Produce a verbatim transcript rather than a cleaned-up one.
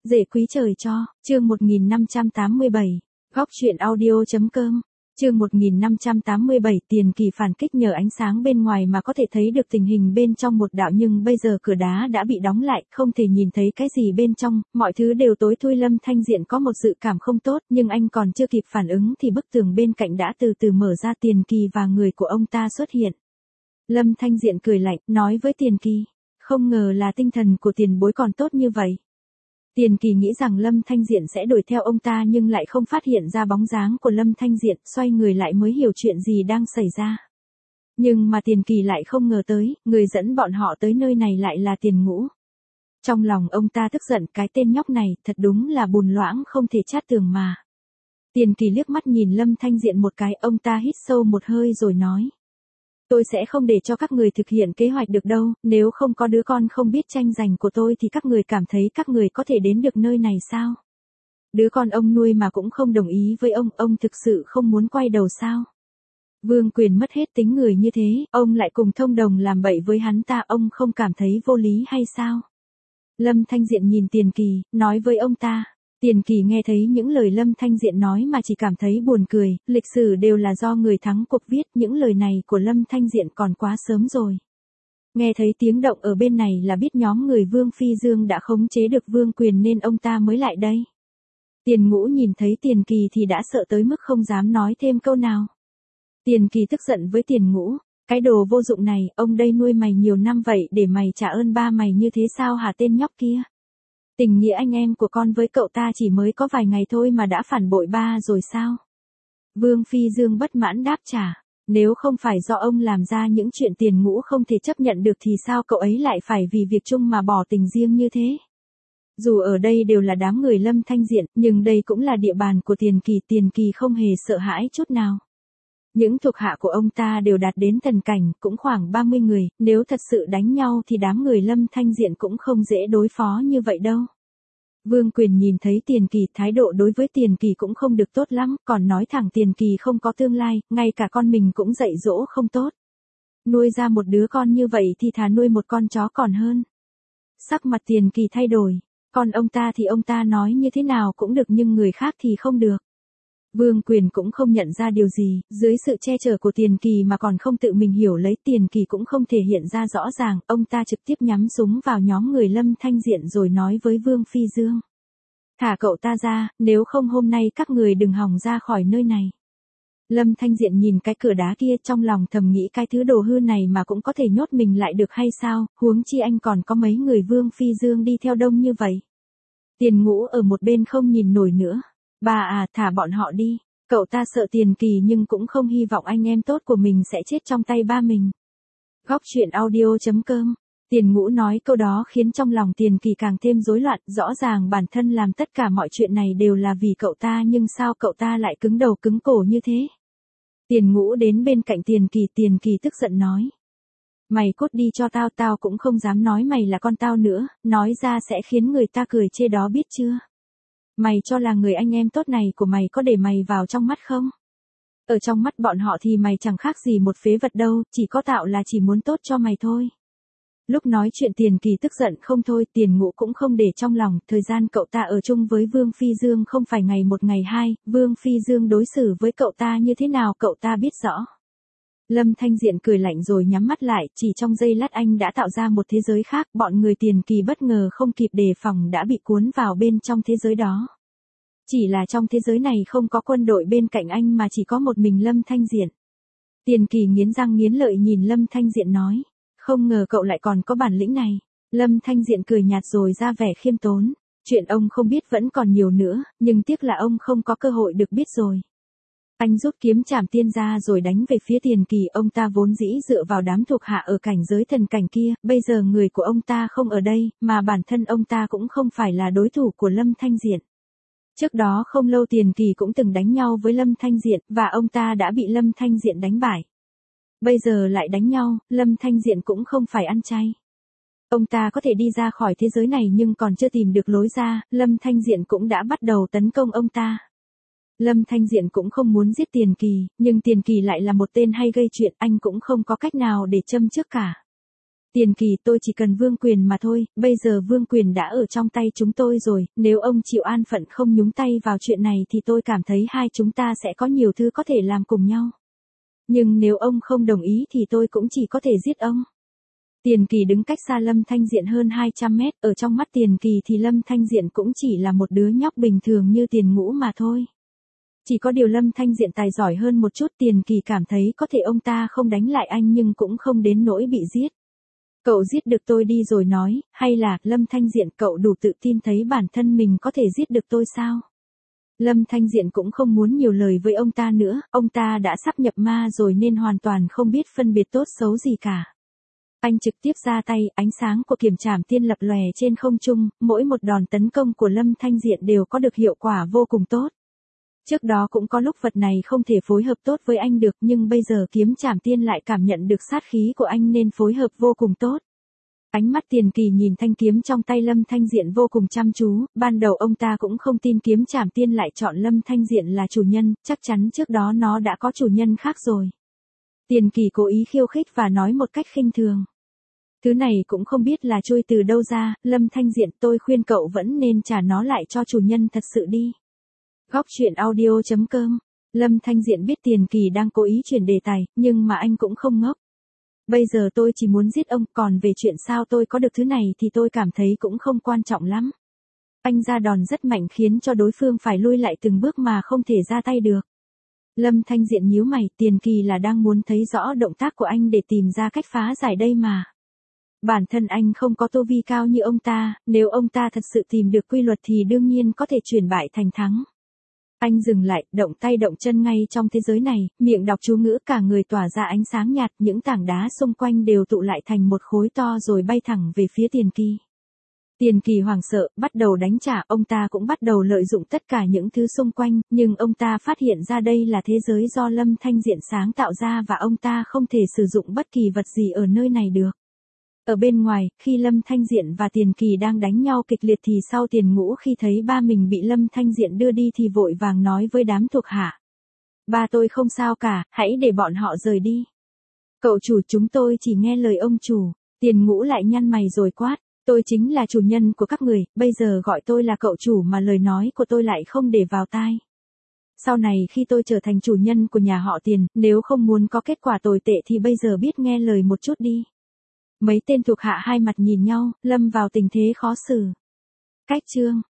Rể quý trời cho, chương một nghìn năm trăm tám mươi bảy, góc truyện audio.com, chương một nghìn năm trăm tám mươi bảy Tiền Kỳ phản kích nhờ ánh sáng bên ngoài mà có thể thấy được tình hình bên trong một đạo nhưng bây giờ cửa đá đã bị đóng lại, không thể nhìn thấy cái gì bên trong, mọi thứ đều tối thui. Lâm Thanh Diện có một dự cảm không tốt nhưng anh còn chưa kịp phản ứng thì bức tường bên cạnh đã từ từ mở ra, Tiền Kỳ và người của ông ta xuất hiện. Lâm Thanh Diện cười lạnh, nói với Tiền Kỳ, không ngờ là tinh thần của tiền bối còn tốt như vậy. Tiền Kỳ nghĩ rằng Lâm Thanh Diện sẽ đuổi theo ông ta nhưng lại không phát hiện ra bóng dáng của Lâm Thanh Diện, xoay người lại mới hiểu chuyện gì đang xảy ra. Nhưng mà Tiền Kỳ lại không ngờ tới, người dẫn bọn họ tới nơi này lại là Tiền Ngũ. Trong lòng ông ta tức giận, cái tên nhóc này thật đúng là bùn loãng không thể chát tường mà. Tiền Kỳ liếc mắt nhìn Lâm Thanh Diện một cái, ông ta hít sâu một hơi rồi nói. Tôi sẽ không để cho các người thực hiện kế hoạch được đâu, nếu không có đứa con không biết tranh giành của tôi thì các người cảm thấy các người có thể đến được nơi này sao? Đứa con ông nuôi mà cũng không đồng ý với ông, ông thực sự không muốn quay đầu sao? Vương Quyền mất hết tính người như thế, ông lại cùng thông đồng làm bậy với hắn ta, ông không cảm thấy vô lý hay sao? Lâm Thanh Diện nhìn Tiền Kỳ, nói với ông ta. Tiền Kỳ nghe thấy những lời Lâm Thanh Diện nói mà chỉ cảm thấy buồn cười, lịch sử đều là do người thắng cuộc viết, những lời này của Lâm Thanh Diện còn quá sớm rồi. Nghe thấy tiếng động ở bên này là biết nhóm người Vương Phi Dương đã khống chế được Vương Quyền nên ông ta mới lại đây. Tiền Ngũ nhìn thấy Tiền Kỳ thì đã sợ tới mức không dám nói thêm câu nào. Tiền Kỳ tức giận với Tiền Ngũ, cái đồ vô dụng này, ông đây nuôi mày nhiều năm vậy để mày trả ơn ba mày như thế sao hả tên nhóc kia? Tình nghĩa anh em của con với cậu ta chỉ mới có vài ngày thôi mà đã phản bội ba rồi sao? Vương Phi Dương bất mãn đáp trả, nếu không phải do ông làm ra những chuyện Tiền Ngũ không thể chấp nhận được thì sao cậu ấy lại phải vì việc chung mà bỏ tình riêng như thế? Dù ở đây đều là đám người Lâm Thanh Diện, nhưng đây cũng là địa bàn của Tiền Kỳ, Tiền Kỳ không hề sợ hãi chút nào. Những thuộc hạ của ông ta đều đạt đến thần cảnh, cũng khoảng ba mươi người, nếu thật sự đánh nhau thì đám người Lâm Thanh Diện cũng không dễ đối phó như vậy đâu. Vương Quyền nhìn thấy Tiền Kỳ, thái độ đối với Tiền Kỳ cũng không được tốt lắm, còn nói thẳng Tiền Kỳ không có tương lai, ngay cả con mình cũng dạy dỗ không tốt. Nuôi ra một đứa con như vậy thì thà nuôi một con chó còn hơn. Sắc mặt Tiền Kỳ thay đổi, còn ông ta thì ông ta nói như thế nào cũng được nhưng người khác thì không được. Vương Quyền cũng không nhận ra điều gì, dưới sự che chở của Tiền Kỳ mà còn không tự mình hiểu lấy, Tiền Kỳ cũng không thể hiện ra rõ ràng, ông ta trực tiếp nhắm súng vào nhóm người Lâm Thanh Diện rồi nói với Vương Phi Dương. Thả cậu ta ra, nếu không hôm nay các người đừng hòng ra khỏi nơi này. Lâm Thanh Diện nhìn cái cửa đá kia trong lòng thầm nghĩ cái thứ đồ hư này mà cũng có thể nhốt mình lại được hay sao, huống chi anh còn có mấy người Vương Phi Dương đi theo đông như vậy. Tiền Ngũ ở một bên không nhìn nổi nữa. Bà à, thả bọn họ đi, cậu ta sợ Tiền Kỳ nhưng cũng không hy vọng anh em tốt của mình sẽ chết trong tay ba mình. Góc truyện audio.com, Tiền Ngũ nói câu đó khiến trong lòng Tiền Kỳ càng thêm rối loạn, rõ ràng bản thân làm tất cả mọi chuyện này đều là vì cậu ta nhưng sao cậu ta lại cứng đầu cứng cổ như thế. Tiền Ngũ đến bên cạnh Tiền Kỳ, Tiền Kỳ tức giận nói. Mày cút đi cho tao, tao cũng không dám nói mày là con tao nữa, nói ra sẽ khiến người ta cười chê đó biết chưa. Mày cho là người anh em tốt này của mày có để mày vào trong mắt không? Ở trong mắt bọn họ thì mày chẳng khác gì một phế vật đâu, chỉ có tạo là chỉ muốn tốt cho mày thôi. Lúc nói chuyện Tiền Kỳ tức giận không thôi, Tiền Ngũ cũng không để trong lòng, thời gian cậu ta ở chung với Vương Phi Dương không phải ngày một ngày hai, Vương Phi Dương đối xử với cậu ta như thế nào cậu ta biết rõ. Lâm Thanh Diện cười lạnh rồi nhắm mắt lại, chỉ trong giây lát anh đã tạo ra một thế giới khác, bọn người Tiền Kỳ bất ngờ không kịp đề phòng đã bị cuốn vào bên trong thế giới đó. Chỉ là trong thế giới này không có quân đội bên cạnh anh mà chỉ có một mình Lâm Thanh Diện. Tiền Kỳ nghiến răng nghiến lợi nhìn Lâm Thanh Diện nói, không ngờ cậu lại còn có bản lĩnh này. Lâm Thanh Diện cười nhạt rồi ra vẻ khiêm tốn, chuyện ông không biết vẫn còn nhiều nữa, nhưng tiếc là ông không có cơ hội được biết rồi. Anh rút kiếm trảm tiên ra rồi đánh về phía Tiền Kỳ, ông ta vốn dĩ dựa vào đám thuộc hạ ở cảnh giới thần cảnh kia, bây giờ người của ông ta không ở đây, mà bản thân ông ta cũng không phải là đối thủ của Lâm Thanh Diện. Trước đó không lâu Tiền Kỳ cũng từng đánh nhau với Lâm Thanh Diện, và ông ta đã bị Lâm Thanh Diện đánh bại. Bây giờ lại đánh nhau, Lâm Thanh Diện cũng không phải ăn chay. Ông ta có thể đi ra khỏi thế giới này nhưng còn chưa tìm được lối ra, Lâm Thanh Diện cũng đã bắt đầu tấn công ông ta. Lâm Thanh Diện cũng không muốn giết Tiền Kỳ, nhưng Tiền Kỳ lại là một tên hay gây chuyện, anh cũng không có cách nào để châm trước cả. Tiền Kỳ, tôi chỉ cần vương quyền mà thôi, bây giờ vương quyền đã ở trong tay chúng tôi rồi, nếu ông chịu an phận không nhúng tay vào chuyện này thì tôi cảm thấy hai chúng ta sẽ có nhiều thứ có thể làm cùng nhau. Nhưng nếu ông không đồng ý thì tôi cũng chỉ có thể giết ông. Tiền Kỳ đứng cách xa Lâm Thanh Diện hơn hai trăm mét, ở trong mắt Tiền Kỳ thì Lâm Thanh Diện cũng chỉ là một đứa nhóc bình thường như Tiền Ngũ mà thôi. Chỉ có điều Lâm Thanh Diện tài giỏi hơn một chút, Tiền Kỳ cảm thấy có thể ông ta không đánh lại anh nhưng cũng không đến nỗi bị giết. Cậu giết được tôi đi rồi nói, hay là, Lâm Thanh Diện, cậu đủ tự tin thấy bản thân mình có thể giết được tôi sao? Lâm Thanh Diện cũng không muốn nhiều lời với ông ta nữa, ông ta đã sắp nhập ma rồi nên hoàn toàn không biết phân biệt tốt xấu gì cả. Anh trực tiếp ra tay, ánh sáng của Kiểm Trảm Tiên lập lòe trên không trung, mỗi một đòn tấn công của Lâm Thanh Diện đều có được hiệu quả vô cùng tốt. Trước đó cũng có lúc vật này không thể phối hợp tốt với anh được nhưng bây giờ Kiếm Trảm Tiên lại cảm nhận được sát khí của anh nên phối hợp vô cùng tốt. Ánh mắt Tiền Kỳ nhìn thanh kiếm trong tay Lâm Thanh Diện vô cùng chăm chú, ban đầu ông ta cũng không tin Kiếm Trảm Tiên lại chọn Lâm Thanh Diện là chủ nhân, chắc chắn trước đó nó đã có chủ nhân khác rồi. Tiền Kỳ cố ý khiêu khích và nói một cách khinh thường. Thứ này cũng không biết là trôi từ đâu ra, Lâm Thanh Diện, tôi khuyên cậu vẫn nên trả nó lại cho chủ nhân thật sự đi. Góc truyện audio chấm com. Lâm Thanh Diện biết Tiền Kỳ đang cố ý chuyển đề tài, nhưng mà anh cũng không ngốc. Bây giờ tôi chỉ muốn giết ông, còn về chuyện sao tôi có được thứ này thì tôi cảm thấy cũng không quan trọng lắm. Anh ra đòn rất mạnh khiến cho đối phương phải lui lại từng bước mà không thể ra tay được. Lâm Thanh Diện nhíu mày, Tiền Kỳ là đang muốn thấy rõ động tác của anh để tìm ra cách phá giải đây mà. Bản thân anh không có tu vi cao như ông ta, nếu ông ta thật sự tìm được quy luật thì đương nhiên có thể chuyển bại thành thắng. Anh dừng lại, động tay động chân ngay trong thế giới này, miệng đọc chú ngữ, cả người tỏa ra ánh sáng nhạt, những tảng đá xung quanh đều tụ lại thành một khối to rồi bay thẳng về phía Tiền Kỳ. Tiền Kỳ hoảng sợ, bắt đầu đánh trả, ông ta cũng bắt đầu lợi dụng tất cả những thứ xung quanh, nhưng ông ta phát hiện ra đây là thế giới do Lâm Thanh Diện sáng tạo ra và ông ta không thể sử dụng bất kỳ vật gì ở nơi này được. Ở bên ngoài, khi Lâm Thanh Diện và Tiền Kỳ đang đánh nhau kịch liệt thì sau Tiền Ngũ khi thấy ba mình bị Lâm Thanh Diện đưa đi thì vội vàng nói với đám thuộc hạ. Ba tôi không sao cả, hãy để bọn họ rời đi. Cậu chủ, chúng tôi chỉ nghe lời ông chủ. Tiền Ngũ lại nhăn mày rồi quát. Tôi chính là chủ nhân của các người, bây giờ gọi tôi là cậu chủ mà lời nói của tôi lại không để vào tai. Sau này khi tôi trở thành chủ nhân của nhà họ Tiền, nếu không muốn có kết quả tồi tệ thì bây giờ biết nghe lời một chút đi. Mấy tên thuộc hạ hai mặt nhìn nhau, lâm vào tình thế khó xử. Cách chương